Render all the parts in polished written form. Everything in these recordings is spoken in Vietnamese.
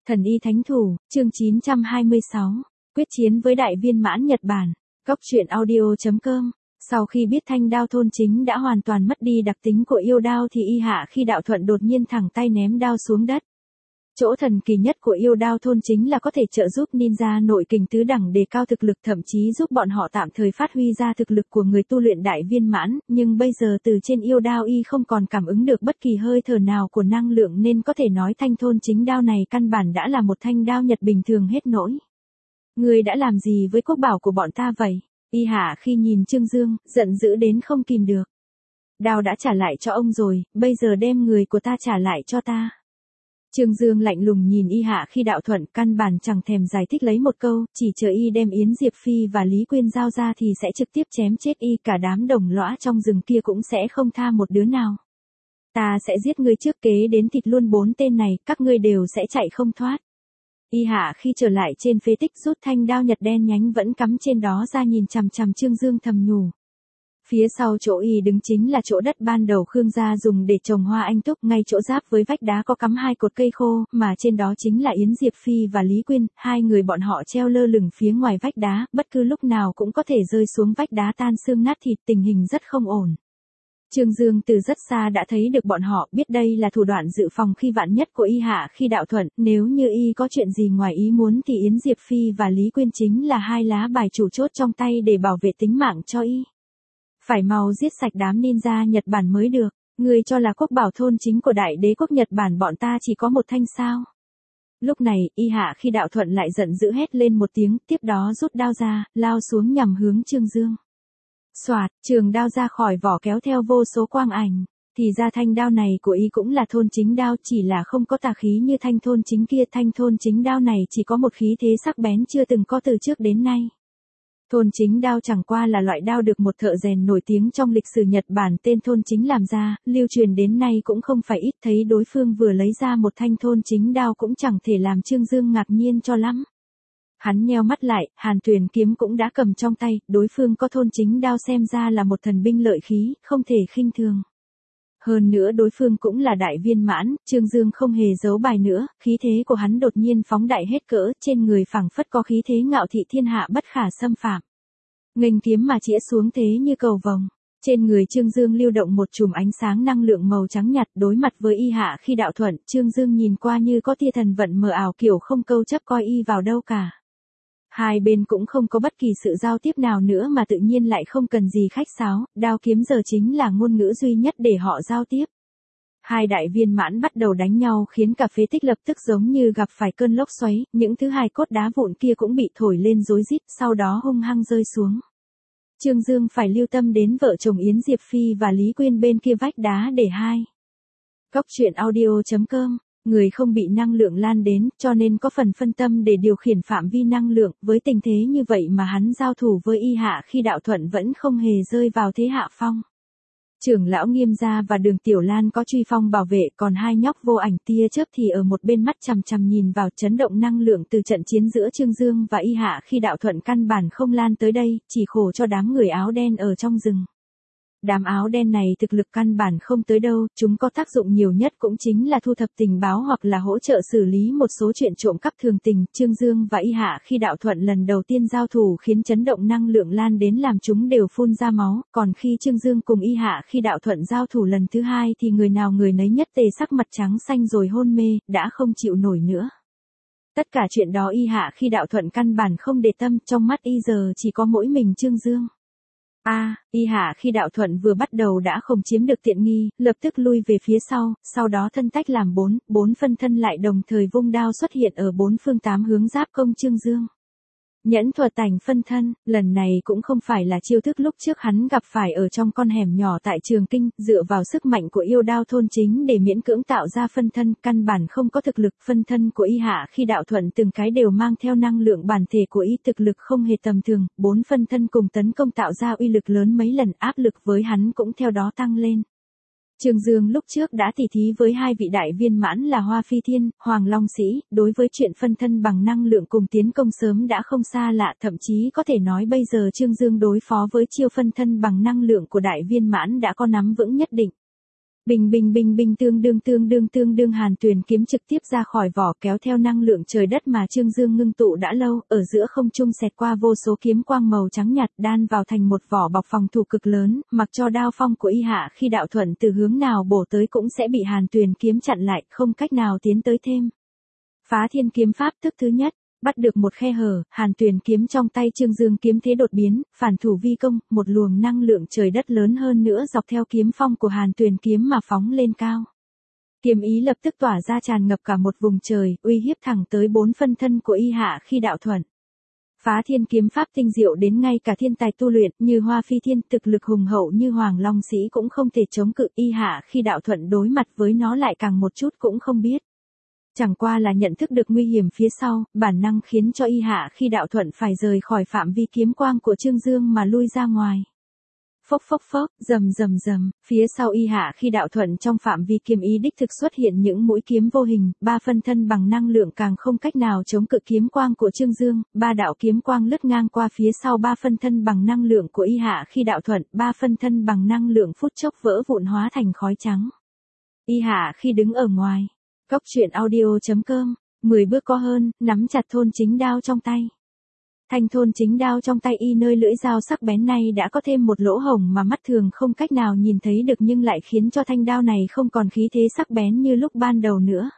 Thần y thánh thủ, chương 926, quyết chiến với đại viên mãn Nhật Bản. Góc truyện audio.com. Sau khi biết thanh đao thôn chính đã hoàn toàn mất đi đặc tính của yêu đao thì y hạ khi đạo thuận đột nhiên thẳng tay ném đao xuống đất. Chỗ thần kỳ nhất của yêu đao thôn chính là có thể trợ giúp ninja nội kình tứ đẳng đề cao thực lực, thậm chí giúp bọn họ tạm thời phát huy ra thực lực của người tu luyện đại viên mãn, nhưng bây giờ từ trên yêu đao y không còn cảm ứng được bất kỳ hơi thở nào của năng lượng nên có thể nói thanh thôn chính đao này căn bản đã là một thanh đao Nhật bình thường hết nỗi. Người đã làm gì với quốc bảo của bọn ta vậy? Y hạ khi nhìn Trương Dương, giận dữ đến không kìm được. Đao đã trả lại cho ông rồi, bây giờ đem người của ta trả lại cho ta. Trương Dương lạnh lùng nhìn y hạ khi đạo thuận, căn bản chẳng thèm giải thích lấy một câu, chỉ chờ y đem Yến Diệp Phi và Lý Quyên giao ra thì sẽ trực tiếp chém chết y, cả đám đồng lõa trong rừng kia cũng sẽ không tha một đứa nào. Ta sẽ giết ngươi trước kế đến thịt luôn 4 tên này, các ngươi đều sẽ chạy không thoát. Y hạ khi trở lại trên phế tích rút thanh đao nhật đen nhánh vẫn cắm trên đó ra nhìn chằm chằm Trương Dương thầm nhủ. Phía sau chỗ y đứng chính là chỗ đất ban đầu Khương gia dùng để trồng hoa anh túc, ngay chỗ giáp với vách đá có cắm 2 cột cây khô, mà trên đó chính là Yến Diệp Phi và Lý Quyên, 2 người bọn họ treo lơ lửng phía ngoài vách đá, bất cứ lúc nào cũng có thể rơi xuống vách đá tan xương nát thịt, tình hình rất không ổn. Trương Dương từ rất xa đã thấy được bọn họ, biết đây là thủ đoạn dự phòng khi vạn nhất của y hạ khi đạo thuận, nếu như y có chuyện gì ngoài ý muốn thì Yến Diệp Phi và Lý Quyên chính là 2 lá bài chủ chốt trong tay để bảo vệ tính mạng cho y. Phải mau giết sạch đám ninja Nhật Bản mới được, người cho là quốc bảo thôn chính của đại đế quốc Nhật Bản bọn ta chỉ có một thanh sao. Lúc này, y hạ khi đạo thuận lại giận dữ hét lên một tiếng, tiếp đó rút đao ra, lao xuống nhằm hướng Trương Dương. Soạt, trường đao ra khỏi vỏ kéo theo vô số quang ảnh, thì ra thanh đao này của y cũng là thôn chính đao, chỉ là không có tà khí như thanh thôn chính kia, thanh thôn chính đao này chỉ có một khí thế sắc bén chưa từng có từ trước đến nay. Thôn chính đao chẳng qua là loại đao được một thợ rèn nổi tiếng trong lịch sử Nhật Bản tên thôn chính làm ra, lưu truyền đến nay cũng không phải ít, thấy đối phương vừa lấy ra một thanh thôn chính đao cũng chẳng thể làm Trương Dương ngạc nhiên cho lắm. Hắn nheo mắt lại, Hàn Tuyền kiếm cũng đã cầm trong tay, đối phương có thôn chính đao xem ra là một thần binh lợi khí, không thể khinh thường. Hơn nữa đối phương cũng là đại viên mãn, Trương Dương không hề giấu bài nữa, khí thế của hắn đột nhiên phóng đại hết cỡ, trên người phảng phất có khí thế ngạo thị thiên hạ bất khả xâm phạm. Nghênh kiếm mà chĩa xuống thế như cầu vồng. Trên người Trương Dương lưu động một chùm ánh sáng năng lượng màu trắng nhạt, đối mặt với y hạ khi đạo thuận, Trương Dương nhìn qua như có tia thần vận mờ ảo, kiểu không câu chấp coi y vào đâu cả. Hai bên cũng không có bất kỳ sự giao tiếp nào nữa mà tự nhiên lại không cần gì khách sáo, đao kiếm giờ chính là ngôn ngữ duy nhất để họ giao tiếp. Hai đại viên mãn bắt đầu đánh nhau khiến cả phế tích lập tức giống như gặp phải cơn lốc xoáy, những thứ hài cốt đá vụn kia cũng bị thổi lên rối rít, sau đó hung hăng rơi xuống. Trương Dương phải lưu tâm đến vợ chồng Yến Diệp Phi và Lý Quyên bên kia vách đá để hai. Góc truyện audio.com. Người không bị năng lượng lan đến, cho nên có phần phân tâm để điều khiển phạm vi năng lượng, với tình thế như vậy mà hắn giao thủ với y hạ khi đạo thuận vẫn không hề rơi vào thế hạ phong. Trưởng lão Nghiêm gia và Đường Tiểu Lan có truy phong bảo vệ, còn hai nhóc vô ảnh tia chớp thì ở một bên mắt chằm chằm nhìn vào, chấn động năng lượng từ trận chiến giữa Trương Dương và y hạ khi đạo thuận căn bản không lan tới đây, chỉ khổ cho đám người áo đen ở trong rừng. Đám áo đen này thực lực căn bản không tới đâu, chúng có tác dụng nhiều nhất cũng chính là thu thập tình báo hoặc là hỗ trợ xử lý một số chuyện trộm cắp thường tình. Trương Dương và y hạ khi đạo thuận lần đầu tiên giao thủ khiến chấn động năng lượng lan đến làm chúng đều phun ra máu, còn khi Trương Dương cùng y hạ khi đạo thuận giao thủ lần thứ hai thì người nào người nấy nhất tề sắc mặt trắng xanh rồi hôn mê, đã không chịu nổi nữa. Tất cả chuyện đó y hạ khi đạo thuận căn bản không để tâm, trong mắt y giờ chỉ có mỗi mình Trương Dương. Y hạ khi đạo thuận vừa bắt đầu đã không chiếm được tiện nghi, lập tức lui về phía sau đó thân tách làm 4 phân thân lại đồng thời vung đao xuất hiện ở 4 phương 8 hướng giáp công Trương Dương. Nhẫn thuật tành phân thân, lần này cũng không phải là chiêu thức lúc trước hắn gặp phải ở trong con hẻm nhỏ tại Trường Kinh, dựa vào sức mạnh của yêu đao thôn chính để miễn cưỡng tạo ra phân thân, căn bản không có thực lực. Phân thân của y hạ khi đạo thuận từng cái đều mang theo năng lượng bản thể của y, thực lực không hề tầm thường, 4 phân thân cùng tấn công tạo ra uy lực lớn mấy lần, áp lực với hắn cũng theo đó tăng lên. Trương Dương lúc trước đã tỉ thí với hai vị đại viên mãn là Hoa Phi Thiên, Hoàng Long Sĩ, đối với chuyện phân thân bằng năng lượng cùng tiến công sớm đã không xa lạ, thậm chí có thể nói bây giờ Trương Dương đối phó với chiêu phân thân bằng năng lượng của đại viên mãn đã có nắm vững nhất định. Bình bình bình bình tương đương Hàn Tuyền kiếm trực tiếp ra khỏi vỏ kéo theo năng lượng trời đất mà Trương Dương ngưng tụ đã lâu, ở giữa không trung xẹt qua vô số kiếm quang màu trắng nhạt đan vào thành một vỏ bọc phòng thủ cực lớn, mặc cho đao phong của Y Hạ khi đạo thuận từ hướng nào bổ tới cũng sẽ bị Hàn Tuyền kiếm chặn lại, không cách nào tiến tới thêm. Phá thiên kiếm pháp thức thứ nhất. Bắt được một khe hở, Hàn Tuyền kiếm trong tay Trương Dương kiếm thế đột biến, phản thủ vi công, một luồng năng lượng trời đất lớn hơn nữa dọc theo kiếm phong của Hàn Tuyền kiếm mà phóng lên cao. Kiếm ý lập tức tỏa ra tràn ngập cả một vùng trời, uy hiếp thẳng tới 4 phân thân của Y Hạ khi đạo thuận. Phá thiên kiếm pháp tinh diệu đến ngay cả thiên tài tu luyện như Hoa Phi Thiên, thực lực hùng hậu như Hoàng Long Sĩ cũng không thể chống cự. Y Hạ khi đạo thuận đối mặt với nó lại càng một chút cũng không biết. Chẳng qua là nhận thức được nguy hiểm phía sau, bản năng khiến cho Y Hạ khi đạo thuận phải rời khỏi phạm vi kiếm quang của Trương Dương mà lui ra ngoài. Phốc phốc phốc, rầm rầm rầm, phía sau Y Hạ khi đạo thuận trong phạm vi kiếm ý đích thực xuất hiện những mũi kiếm vô hình, 3 phân thân bằng năng lượng càng không cách nào chống cự kiếm quang của Trương Dương, 3 đạo kiếm quang lướt ngang qua phía sau 3 phân thân bằng năng lượng của Y Hạ khi đạo thuận, 3 phân thân bằng năng lượng phút chốc vỡ vụn hóa thành khói trắng. Y Hạ khi đứng ở ngoài. Cốc truyện audio.com, 10 bước có hơn, nắm chặt thôn chính đao trong tay. Thanh thôn chính đao trong tay Y nơi lưỡi dao sắc bén này đã có thêm một lỗ hổng mà mắt thường không cách nào nhìn thấy được nhưng lại khiến cho thanh đao này không còn khí thế sắc bén như lúc ban đầu nữa.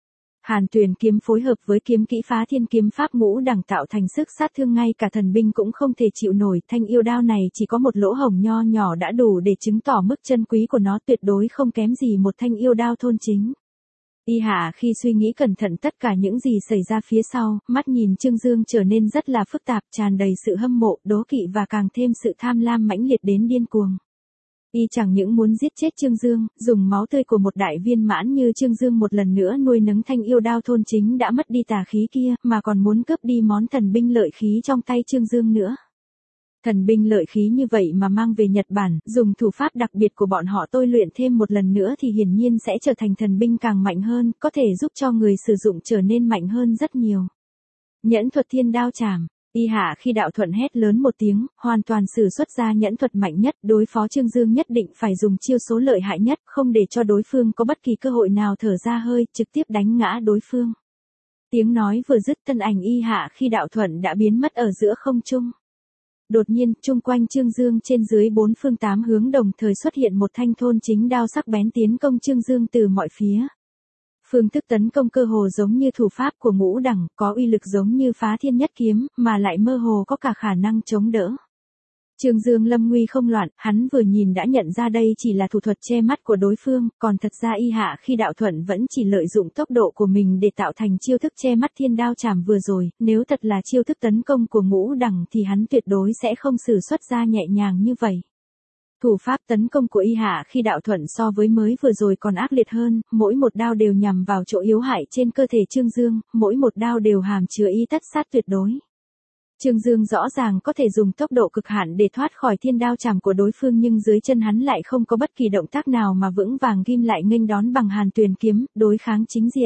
Hàn Tuyền kiếm phối hợp với kiếm kỹ phá thiên kiếm pháp ngũ đẳng tạo thành sức sát thương ngay cả thần binh cũng không thể chịu nổi. Thanh yêu đao này chỉ có một lỗ hổng nho nhỏ đã đủ để chứng tỏ mức chân quý của nó, tuyệt đối không kém gì một thanh yêu đao thôn chính. Y Hạ khi suy nghĩ cẩn thận tất cả những gì xảy ra phía sau, mắt nhìn Trương Dương trở nên rất là phức tạp, tràn đầy sự hâm mộ, đố kỵ và càng thêm sự tham lam mãnh liệt đến điên cuồng. Y chẳng những muốn giết chết Trương Dương, dùng máu tươi của một đại viên mãn như Trương Dương một lần nữa nuôi nấng thanh yêu đao thôn chính đã mất đi tà khí kia, mà còn muốn cướp đi món thần binh lợi khí trong tay Trương Dương nữa. Thần binh lợi khí như vậy mà mang về Nhật Bản, dùng thủ pháp đặc biệt của bọn họ tôi luyện thêm một lần nữa thì hiển nhiên sẽ trở thành thần binh càng mạnh hơn, có thể giúp cho người sử dụng trở nên mạnh hơn rất nhiều. Nhẫn thuật thiên đao trảm. Y Hạ khi đạo thuận hét lớn một tiếng, hoàn toàn sử xuất ra nhẫn thuật mạnh nhất, đối phó Trương Dương nhất định phải dùng chiêu số lợi hại nhất, không để cho đối phương có bất kỳ cơ hội nào thở ra hơi, trực tiếp đánh ngã đối phương. Tiếng nói vừa dứt, thân ảnh Y Hạ khi đạo thuận đã biến mất ở giữa không trung. Đột nhiên, chung quanh Trương Dương trên dưới 4 phương 8 hướng đồng thời xuất hiện một thanh thôn chính đao sắc bén tiến công Trương Dương từ mọi phía. Phương thức tấn công cơ hồ giống như thủ pháp của ngũ đẳng, có uy lực giống như phá thiên nhất kiếm, mà lại mơ hồ có cả khả năng chống đỡ. Trương Dương lâm nguy không loạn, hắn vừa nhìn đã nhận ra đây chỉ là thủ thuật che mắt của đối phương, còn thật ra Y Hạ khi đạo thuận vẫn chỉ lợi dụng tốc độ của mình để tạo thành chiêu thức che mắt thiên đao trảm vừa rồi, nếu thật là chiêu thức tấn công của ngũ đẳng thì hắn tuyệt đối sẽ không sử xuất ra nhẹ nhàng như vậy. Thủ pháp tấn công của Y Hạ khi đạo thuận so với mới vừa rồi còn ác liệt hơn, mỗi một đao đều nhằm vào chỗ yếu hại trên cơ thể Trương Dương, mỗi một đao đều hàm chứa ý tất sát tuyệt đối. Trương Dương rõ ràng có thể dùng tốc độ cực hạn để thoát khỏi thiên đao trảm của đối phương nhưng dưới chân hắn lại không có bất kỳ động tác nào mà vững vàng ghim lại nghênh đón bằng Hàn Tuyền kiếm, đối kháng chính diện.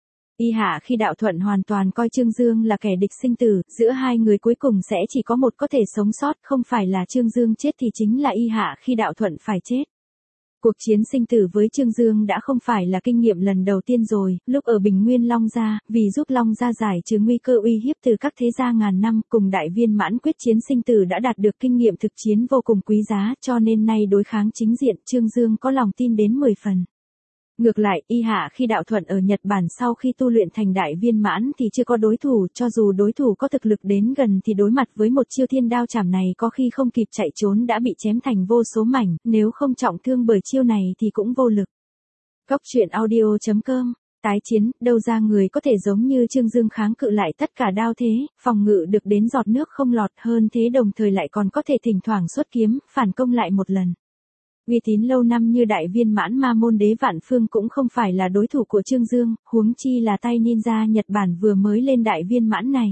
Y Hạ khi đạo thuận hoàn toàn coi Trương Dương là kẻ địch sinh tử, giữa hai người cuối cùng sẽ chỉ có một có thể sống sót, không phải là Trương Dương chết thì chính là Y Hạ khi đạo thuận phải chết. Cuộc chiến sinh tử với Trương Dương đã không phải là kinh nghiệm lần đầu tiên rồi, lúc ở Bình Nguyên Long Gia, vì giúp Long Gia giải trừ nguy cơ uy hiếp từ các thế gia ngàn năm, cùng đại viên mãn quyết chiến sinh tử đã đạt được kinh nghiệm thực chiến vô cùng quý giá, cho nên nay đối kháng chính diện, Trương Dương có lòng tin đến 10 phần. Ngược lại, Y Hạ khi đạo thuận ở Nhật Bản sau khi tu luyện thành đại viên mãn thì chưa có đối thủ, cho dù đối thủ có thực lực đến gần thì đối mặt với một chiêu thiên đao trảm này có khi không kịp chạy trốn đã bị chém thành vô số mảnh, nếu không trọng thương bởi chiêu này thì cũng vô lực. Cốc truyện audio.com, tái chiến, đâu ra người có thể giống như Trương Dương kháng cự lại tất cả đao thế, phòng ngự được đến giọt nước không lọt, hơn thế đồng thời lại còn có thể thỉnh thoảng xuất kiếm, phản công lại một lần. Uy tín lâu năm như đại viên mãn Ma Môn Đế Vạn Phương cũng không phải là đối thủ của Trương Dương, huống chi là tay ninja Nhật Bản vừa mới lên đại viên mãn này.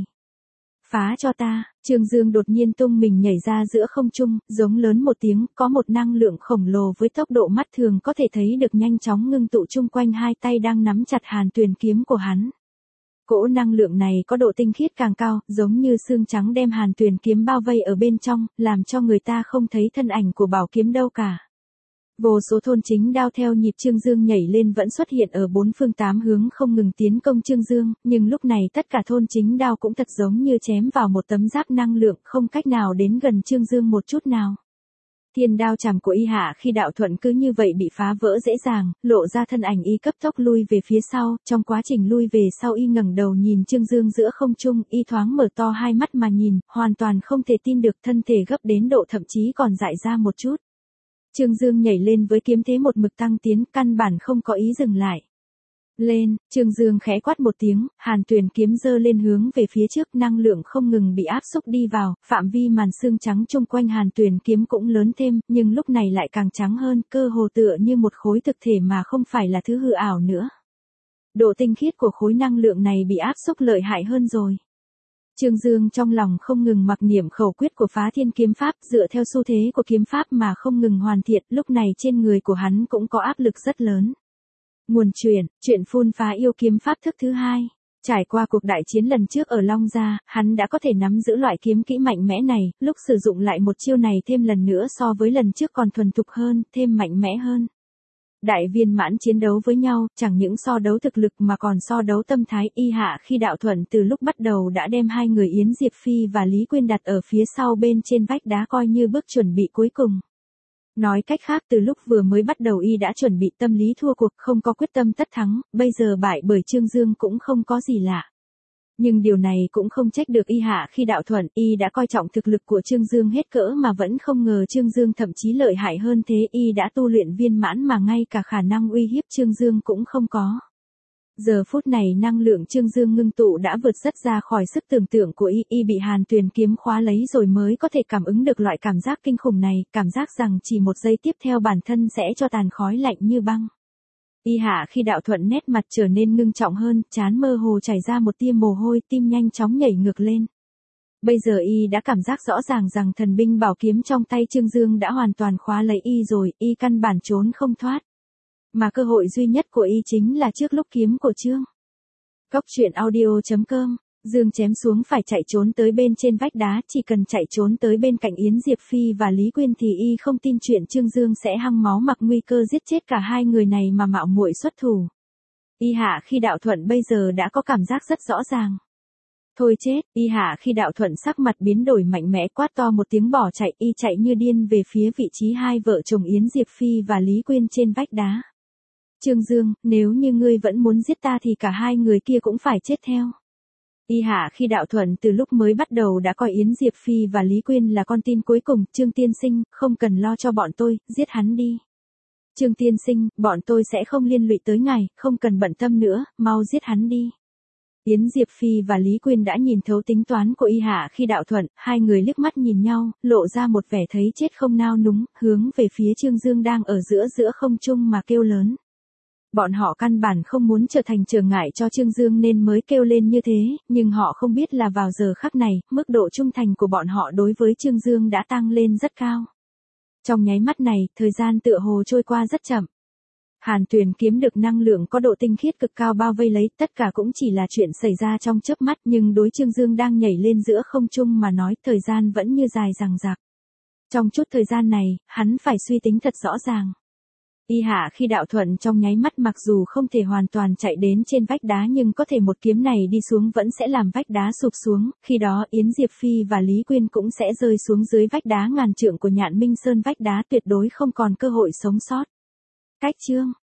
Phá cho ta, Trương Dương đột nhiên tung mình nhảy ra giữa không trung, giống lớn một tiếng, có một năng lượng khổng lồ với tốc độ mắt thường có thể thấy được nhanh chóng ngưng tụ chung quanh hai tay đang nắm chặt Hàn Tuyền kiếm của hắn. Cỗ năng lượng này có độ tinh khiết càng cao, giống như xương trắng đem Hàn Tuyền kiếm bao vây ở bên trong, làm cho người ta không thấy thân ảnh của bảo kiếm đâu cả. Vô số thôn chính đao theo nhịp Trương Dương nhảy lên vẫn xuất hiện ở bốn phương tám hướng không ngừng tiến công Trương Dương, nhưng lúc này tất cả thôn chính đao cũng thật giống như chém vào một tấm giáp năng lượng không cách nào đến gần Trương Dương một chút nào. Thiên đao chảm của y hạ khi đạo thuận cứ như vậy bị phá vỡ dễ dàng, lộ ra thân ảnh y cấp tốc lui về phía sau, trong quá trình lui về sau y ngẩng đầu nhìn Trương Dương giữa không trung, y thoáng mở to hai mắt mà nhìn, hoàn toàn không thể tin được thân thể gấp đến độ thậm chí còn dại ra một chút. Trương Dương nhảy lên với kiếm thế một mực tăng tiến, căn bản không có ý dừng lại. Lên, Trương Dương khẽ quát một tiếng, Hàn Tuyền kiếm giơ lên hướng về phía trước, năng lượng không ngừng bị áp xúc đi vào, phạm vi màn xương trắng chung quanh Hàn Tuyền kiếm cũng lớn thêm, nhưng lúc này lại càng trắng hơn, cơ hồ tựa như một khối thực thể mà không phải là thứ hư ảo nữa. Độ tinh khiết của khối năng lượng này bị áp xúc lợi hại hơn rồi. Trương Dương trong lòng không ngừng mặc niệm khẩu quyết của Phá Thiên kiếm pháp, dựa theo xu thế của kiếm pháp mà không ngừng hoàn thiện, lúc này trên người của hắn cũng có áp lực rất lớn. Nguồn chuyện phun phá yêu kiếm pháp thức thứ 2. Trải qua cuộc đại chiến lần trước ở Long Gia, hắn đã có thể nắm giữ loại kiếm kỹ mạnh mẽ này, lúc sử dụng lại một chiêu này thêm lần nữa so với lần trước còn thuần thục hơn, thêm mạnh mẽ hơn. Đại viên mãn chiến đấu với nhau, chẳng những so đấu thực lực mà còn so đấu tâm thái. Y hạ khi đạo thuận từ lúc bắt đầu đã đem hai người Yến Diệp Phi và Lý Quyên đặt ở phía sau bên trên vách đá coi như bước chuẩn bị cuối cùng. Nói cách khác từ lúc vừa mới bắt đầu y đã chuẩn bị tâm lý thua cuộc, không có quyết tâm tất thắng, bây giờ bại bởi Trương Dương cũng không có gì lạ. Nhưng điều này cũng không trách được y hạ khi đạo thuận, y đã coi trọng thực lực của Trương Dương hết cỡ mà vẫn không ngờ Trương Dương thậm chí lợi hại hơn thế, y đã tu luyện viên mãn mà ngay cả khả năng uy hiếp Trương Dương cũng không có. Giờ phút này năng lượng Trương Dương ngưng tụ đã vượt rất ra khỏi sức tưởng tượng của y bị Hàn Tuyền kiếm khóa lấy rồi mới có thể cảm ứng được loại cảm giác kinh khủng này, cảm giác rằng chỉ một giây tiếp theo bản thân sẽ cho tàn khói lạnh như băng. Y hạ khi đạo thuận nét mặt trở nên ngưng trọng hơn, trán mơ hồ chảy ra một tia mồ hôi, tim nhanh chóng nhảy ngược lên. Bây giờ y đã cảm giác rõ ràng rằng thần binh bảo kiếm trong tay Trương Dương đã hoàn toàn khóa lấy y rồi, y căn bản trốn không thoát. Mà cơ hội duy nhất của y chính là trước lúc kiếm của Trương. Cốc truyện audio.com, Dương chém xuống phải chạy trốn tới bên trên vách đá, chỉ cần chạy trốn tới bên cạnh Yến Diệp Phi và Lý Quyên thì y không tin chuyện Trương Dương sẽ hăng máu mặc nguy cơ giết chết cả hai người này mà mạo muội xuất thủ. Y hạ khi đạo thuận bây giờ đã có cảm giác rất rõ ràng. Thôi chết, y hạ khi đạo thuận sắc mặt biến đổi mạnh mẽ quát to một tiếng bỏ chạy, y chạy như điên về phía vị trí hai vợ chồng Yến Diệp Phi và Lý Quyên trên vách đá. Trương Dương, nếu như ngươi vẫn muốn giết ta thì cả hai người kia cũng phải chết theo. Y hạ khi đạo thuận từ lúc mới bắt đầu đã coi Yến Diệp Phi và Lý Quyên là con tin cuối cùng, Trương tiên sinh, không cần lo cho bọn tôi, giết hắn đi. Trương tiên sinh, bọn tôi sẽ không liên lụy tới ngài, không cần bận tâm nữa, mau giết hắn đi. Yến Diệp Phi và Lý Quyên đã nhìn thấu tính toán của y hạ khi đạo thuận, hai người liếc mắt nhìn nhau, lộ ra một vẻ thấy chết không nao núng, hướng về phía Trương Dương đang ở giữa không trung mà kêu lớn. Bọn họ căn bản không muốn trở thành trở ngại cho Trương Dương nên mới kêu lên như thế, nhưng họ không biết là vào giờ khắc này, mức độ trung thành của bọn họ đối với Trương Dương đã tăng lên rất cao. Trong nháy mắt này, thời gian tựa hồ trôi qua rất chậm. Hàn Tuyền kiếm được năng lượng có độ tinh khiết cực cao bao vây lấy, tất cả cũng chỉ là chuyện xảy ra trong chớp mắt, nhưng đối Trương Dương đang nhảy lên giữa không trung mà nói, thời gian vẫn như dài dằng dặc. Trong chút thời gian này, hắn phải suy tính thật rõ ràng. Y hạ khi đạo thuận trong nháy mắt mặc dù không thể hoàn toàn chạy đến trên vách đá nhưng có thể một kiếm này đi xuống vẫn sẽ làm vách đá sụp xuống, khi đó Yến Diệp Phi và Lý Quyên cũng sẽ rơi xuống dưới vách đá ngàn trượng của Nhạn Minh Sơn, vách đá tuyệt đối không còn cơ hội sống sót. Cách chương